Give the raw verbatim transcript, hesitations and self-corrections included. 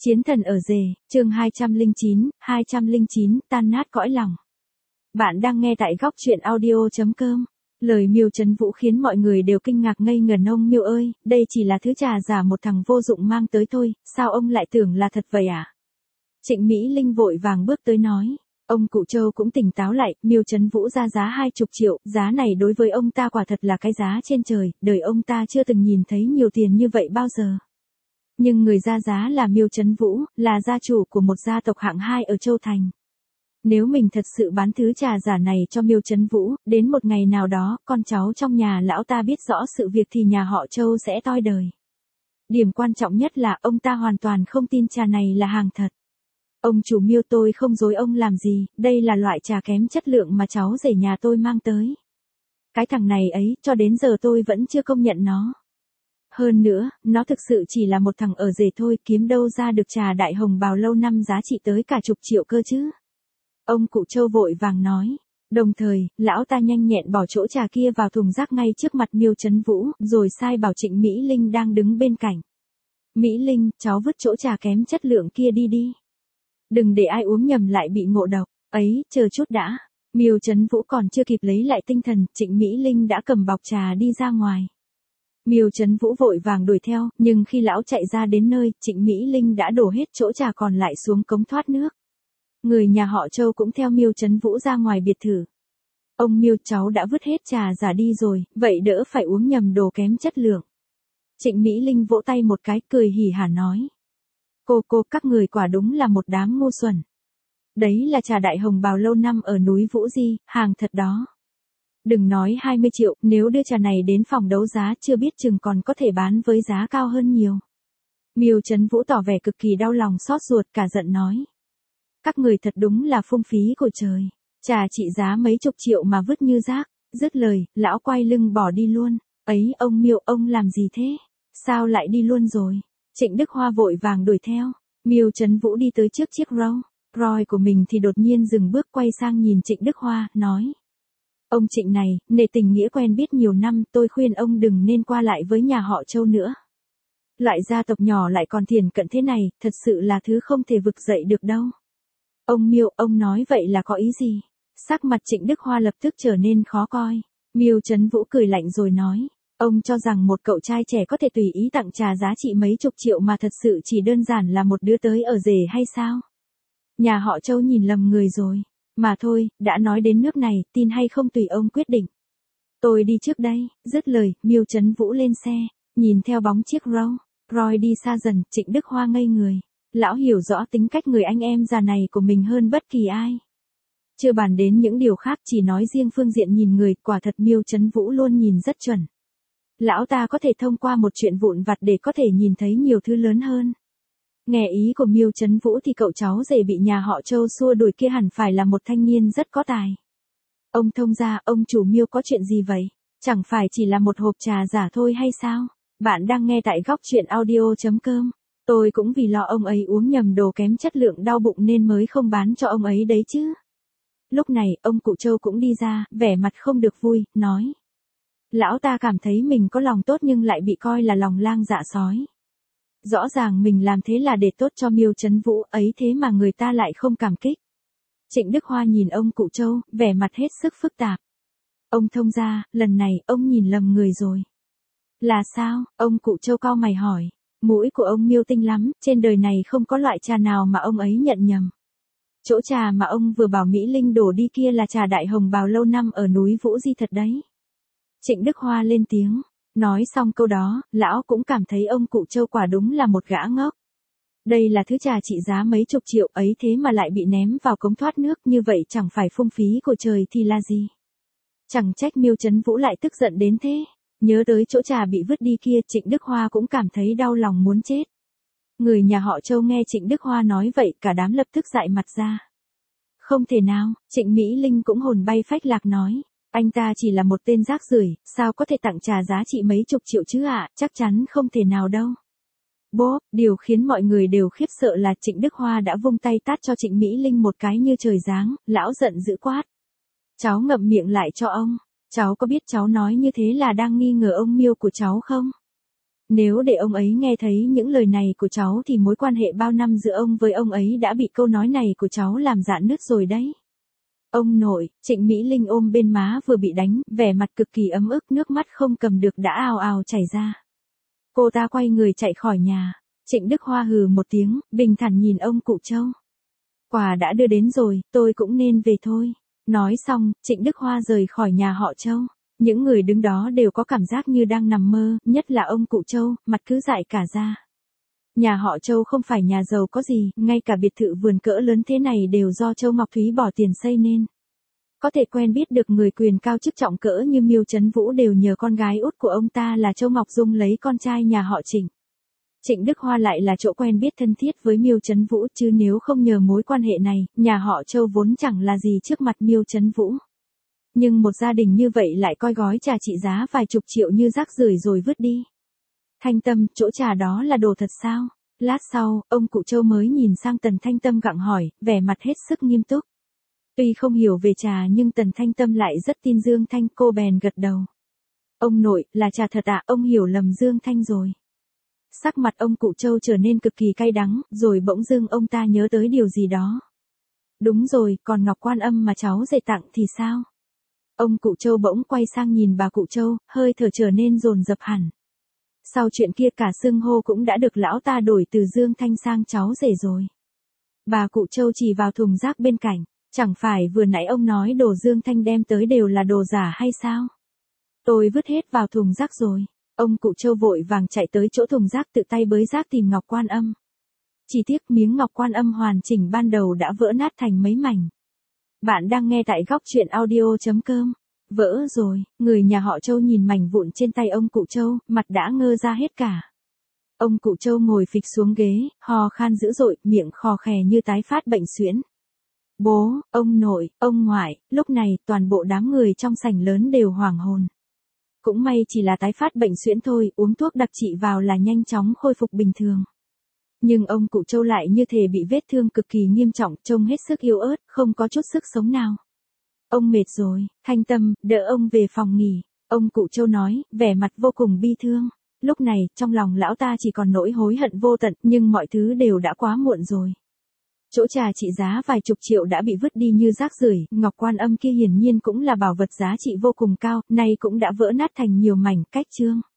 Chiến thần ở rể, chương hai trăm lẻ chín, hai trăm lẻ chín, tan nát cõi lòng. Bạn đang nghe tại góc truyện audio chấm com. Lời Miêu Trấn Vũ khiến mọi người đều kinh ngạc ngây ngẩn. Ông Miêu ơi, đây chỉ là thứ trà giả một thằng vô dụng mang tới thôi, sao ông lại tưởng là thật vậy à? Trịnh Mỹ Linh vội vàng bước tới nói. Ông cụ Châu cũng tỉnh táo lại, Miêu Trấn Vũ ra giá hai chục triệu, giá này đối với ông ta quả thật là cái giá trên trời, đời ông ta chưa từng nhìn thấy nhiều tiền như vậy bao giờ. Nhưng người ra giá là Miêu Trấn Vũ, là gia chủ của một gia tộc hạng hai ở Châu Thành. Nếu mình thật sự bán thứ trà giả này cho Miêu Trấn Vũ, đến một ngày nào đó, con cháu trong nhà lão ta biết rõ sự việc thì nhà họ Châu sẽ toi đời. Điểm quan trọng nhất là ông ta hoàn toàn không tin trà này là hàng thật. Ông chủ Miêu, tôi không dối ông làm gì, đây là loại trà kém chất lượng mà cháu rể nhà tôi mang tới. Cái thằng này ấy, cho đến giờ tôi vẫn chưa công nhận nó. Hơn nữa, nó thực sự chỉ là một thằng ở rể thôi, kiếm đâu ra được trà đại hồng bào lâu năm giá trị tới cả chục triệu cơ chứ. Ông cụ Châu vội vàng nói. Đồng thời, lão ta nhanh nhẹn bỏ chỗ trà kia vào thùng rác ngay trước mặt Miêu Trấn Vũ, rồi sai bảo Trịnh Mỹ Linh đang đứng bên cạnh. Mỹ Linh, cháu vứt chỗ trà kém chất lượng kia đi đi. Đừng để ai uống nhầm lại bị ngộ độc. Ấy, chờ chút đã. Miêu Trấn Vũ còn chưa kịp lấy lại tinh thần, Trịnh Mỹ Linh đã cầm bọc trà đi ra ngoài. Miêu Trấn Vũ vội vàng đuổi theo, nhưng khi lão chạy ra đến nơi, Trịnh Mỹ Linh đã đổ hết chỗ trà còn lại xuống cống thoát nước. Người nhà họ Châu cũng theo Miêu Trấn Vũ ra ngoài biệt thự. Ông Miêu, cháu đã vứt hết trà giả đi rồi, vậy đỡ phải uống nhầm đồ kém chất lượng. Trịnh Mỹ Linh vỗ tay một cái, cười hỉ hả nói. Cô cô, các người quả đúng là một đám ngu xuẩn. Đấy là trà đại hồng bào lâu năm ở núi Vũ Di, hàng thật đó. Đừng nói hai mươi triệu, nếu đưa trà này đến phòng đấu giá chưa biết chừng còn có thể bán với giá cao hơn nhiều. Miêu Trấn Vũ tỏ vẻ cực kỳ đau lòng xót ruột, cả giận nói. Các người thật đúng là phung phí của trời. Trà trị giá mấy chục triệu mà vứt như rác. Dứt lời, lão quay lưng bỏ đi luôn. Ấy, ông Miêu, ông làm gì thế? Sao lại đi luôn rồi? Trịnh Đức Hoa vội vàng đuổi theo. Miêu Trấn Vũ đi tới trước chiếc Rolls Royce của mình thì đột nhiên dừng bước quay sang nhìn Trịnh Đức Hoa, nói. Ông Trịnh này, nể tình nghĩa quen biết nhiều năm, tôi khuyên ông đừng nên qua lại với nhà họ Châu nữa. Loại gia tộc nhỏ lại còn thiển cận thế này, thật sự là thứ không thể vực dậy được đâu. Ông Miêu, ông nói vậy là có ý gì? Sắc mặt Trịnh Đức Hoa lập tức trở nên khó coi. Miêu Trấn Vũ cười lạnh rồi nói. Ông cho rằng một cậu trai trẻ có thể tùy ý tặng trà giá trị mấy chục triệu mà thật sự chỉ đơn giản là một đứa tới ở rể hay sao? Nhà họ Châu nhìn lầm người rồi. Mà thôi, đã nói đến nước này, tin hay không tùy ông quyết định. Tôi đi trước đây. Dứt lời, Miêu Trấn Vũ lên xe, nhìn theo bóng chiếc Rolls Royce đi xa dần, Trịnh Đức Hoa ngây người. Lão hiểu rõ tính cách người anh em già này của mình hơn bất kỳ ai. Chưa bàn đến những điều khác, chỉ nói riêng phương diện nhìn người, quả thật Miêu Trấn Vũ luôn nhìn rất chuẩn. Lão ta có thể thông qua một chuyện vụn vặt để có thể nhìn thấy nhiều thứ lớn hơn. Nghe ý của Miêu Trấn Vũ thì cậu cháu rể bị nhà họ Châu xua đuổi kia hẳn phải là một thanh niên rất có tài. Ông thông gia, ông chủ Miêu có chuyện gì vậy? Chẳng phải chỉ là một hộp trà giả thôi hay sao? Bạn đang nghe tại góc truyện audio chấm com. Tôi cũng vì lo ông ấy uống nhầm đồ kém chất lượng đau bụng nên mới không bán cho ông ấy đấy chứ. Lúc này, ông cụ Châu cũng đi ra, vẻ mặt không được vui, nói. Lão ta cảm thấy mình có lòng tốt nhưng lại bị coi là lòng lang dạ sói. Rõ ràng mình làm thế là để tốt cho Miêu Trấn Vũ ấy thế mà người ta lại không cảm kích. Trịnh Đức Hoa nhìn ông cụ Châu, vẻ mặt hết sức phức tạp. Ông thông gia, lần này, ông nhìn lầm người rồi. Là sao? Ông cụ Châu cau mày hỏi. Mũi của ông Miêu tinh lắm, trên đời này không có loại trà nào mà ông ấy nhận nhầm. Chỗ trà mà ông vừa bảo Mỹ Linh đổ đi kia là trà đại hồng bào lâu năm ở núi Vũ Di thật đấy. Trịnh Đức Hoa lên tiếng. Nói xong câu đó, lão cũng cảm thấy ông cụ Châu quả đúng là một gã ngốc. Đây là thứ trà trị giá mấy chục triệu ấy thế mà lại bị ném vào cống thoát nước, như vậy chẳng phải phung phí của trời thì là gì. Chẳng trách Miêu Trấn Vũ lại tức giận đến thế. Nhớ tới chỗ trà bị vứt đi kia, Trịnh Đức Hoa cũng cảm thấy đau lòng muốn chết. Người nhà họ Châu nghe Trịnh Đức Hoa nói vậy, cả đám lập tức dại mặt ra. Không thể nào, Trịnh Mỹ Linh cũng hồn bay phách lạc nói. Anh ta chỉ là một tên rác rưởi, sao có thể tặng trà giá trị mấy chục triệu chứ ạ, à? Chắc chắn không thể nào đâu. Bố, điều khiến mọi người đều khiếp sợ là Trịnh Đức Hoa đã vung tay tát cho Trịnh Mỹ Linh một cái như trời giáng, lão giận dữ quát. Cháu ngậm miệng lại cho ông. Cháu có biết cháu nói như thế là đang nghi ngờ ông Miêu của cháu không? Nếu để ông ấy nghe thấy những lời này của cháu thì mối quan hệ bao năm giữa ông với ông ấy đã bị câu nói này của cháu làm rạn nứt rồi đấy. Ông nội, Trịnh Mỹ Linh ôm bên má vừa bị đánh, vẻ mặt cực kỳ ấm ức, nước mắt không cầm được đã ào ào chảy ra. Cô ta quay người chạy khỏi nhà. Trịnh Đức Hoa hừ một tiếng, bình thản nhìn ông cụ Châu. Quà đã đưa đến rồi, tôi cũng nên về thôi. Nói xong, Trịnh Đức Hoa rời khỏi nhà họ Châu. Những người đứng đó đều có cảm giác như đang nằm mơ, nhất là ông cụ Châu, mặt cứ dại cả ra. Nhà họ Châu không phải nhà giàu có gì, ngay cả biệt thự vườn cỡ lớn thế này đều do Châu Ngọc Thúy bỏ tiền xây nên. Có thể quen biết được người quyền cao chức trọng cỡ như Miêu Trấn Vũ đều nhờ con gái út của ông ta là Châu Ngọc Dung lấy con trai nhà họ Trịnh. Trịnh Đức Hoa lại là chỗ quen biết thân thiết với Miêu Trấn Vũ, chứ nếu không nhờ mối quan hệ này, nhà họ Châu vốn chẳng là gì trước mặt Miêu Trấn Vũ. Nhưng một gia đình như vậy lại coi gói trà trị giá vài chục triệu như rác rưởi rồi vứt đi. Thanh Tâm, chỗ trà đó là đồ thật sao? Lát sau, ông cụ Châu mới nhìn sang Tần Thanh Tâm gặng hỏi, vẻ mặt hết sức nghiêm túc. Tuy không hiểu về trà nhưng Tần Thanh Tâm lại rất tin Dương Thanh, cô bèn gật đầu. Ông nội, là trà thật ạ, ông hiểu lầm Dương Thanh rồi. Sắc mặt ông cụ Châu trở nên cực kỳ cay đắng, rồi bỗng dưng ông ta nhớ tới điều gì đó. Đúng rồi, còn Ngọc Quan Âm mà cháu dạy tặng thì sao? Ông cụ Châu bỗng quay sang nhìn bà cụ Châu, hơi thở trở nên dồn dập hẳn. Sau chuyện kia cả xưng hô cũng đã được lão ta đổi từ Dương Thanh sang cháu rể rồi. Bà cụ Châu chỉ vào thùng rác bên cạnh, chẳng phải vừa nãy ông nói đồ Dương Thanh đem tới đều là đồ giả hay sao? Tôi vứt hết vào thùng rác rồi. Ông cụ Châu vội vàng chạy tới chỗ thùng rác tự tay bới rác tìm Ngọc Quan Âm. Chỉ tiếc miếng Ngọc Quan Âm hoàn chỉnh ban đầu đã vỡ nát thành mấy mảnh. Bạn đang nghe tại góc truyện audio.com. Vỡ rồi, người nhà họ Châu nhìn mảnh vụn trên tay ông cụ Châu, mặt đã ngơ ra hết cả. Ông cụ Châu ngồi phịch xuống ghế, hò khan dữ dội, miệng khò khè như tái phát bệnh suyễn. Bố, ông nội, ông ngoại, lúc này toàn bộ đám người trong sảnh lớn đều hoảng hồn. Cũng may chỉ là tái phát bệnh suyễn thôi, uống thuốc đặc trị vào là nhanh chóng khôi phục bình thường. Nhưng ông cụ Châu lại như thể bị vết thương cực kỳ nghiêm trọng, trông hết sức yếu ớt, không có chút sức sống nào. Ông mệt rồi, Thanh Tâm, đỡ ông về phòng nghỉ. Ông cụ Châu nói, vẻ mặt vô cùng bi thương. Lúc này, trong lòng lão ta chỉ còn nỗi hối hận vô tận, nhưng mọi thứ đều đã quá muộn rồi. Chỗ trà trị giá vài chục triệu đã bị vứt đi như rác rưởi, Ngọc Quan Âm kia hiển nhiên cũng là bảo vật giá trị vô cùng cao, nay cũng đã vỡ nát thành nhiều mảnh, cách chương.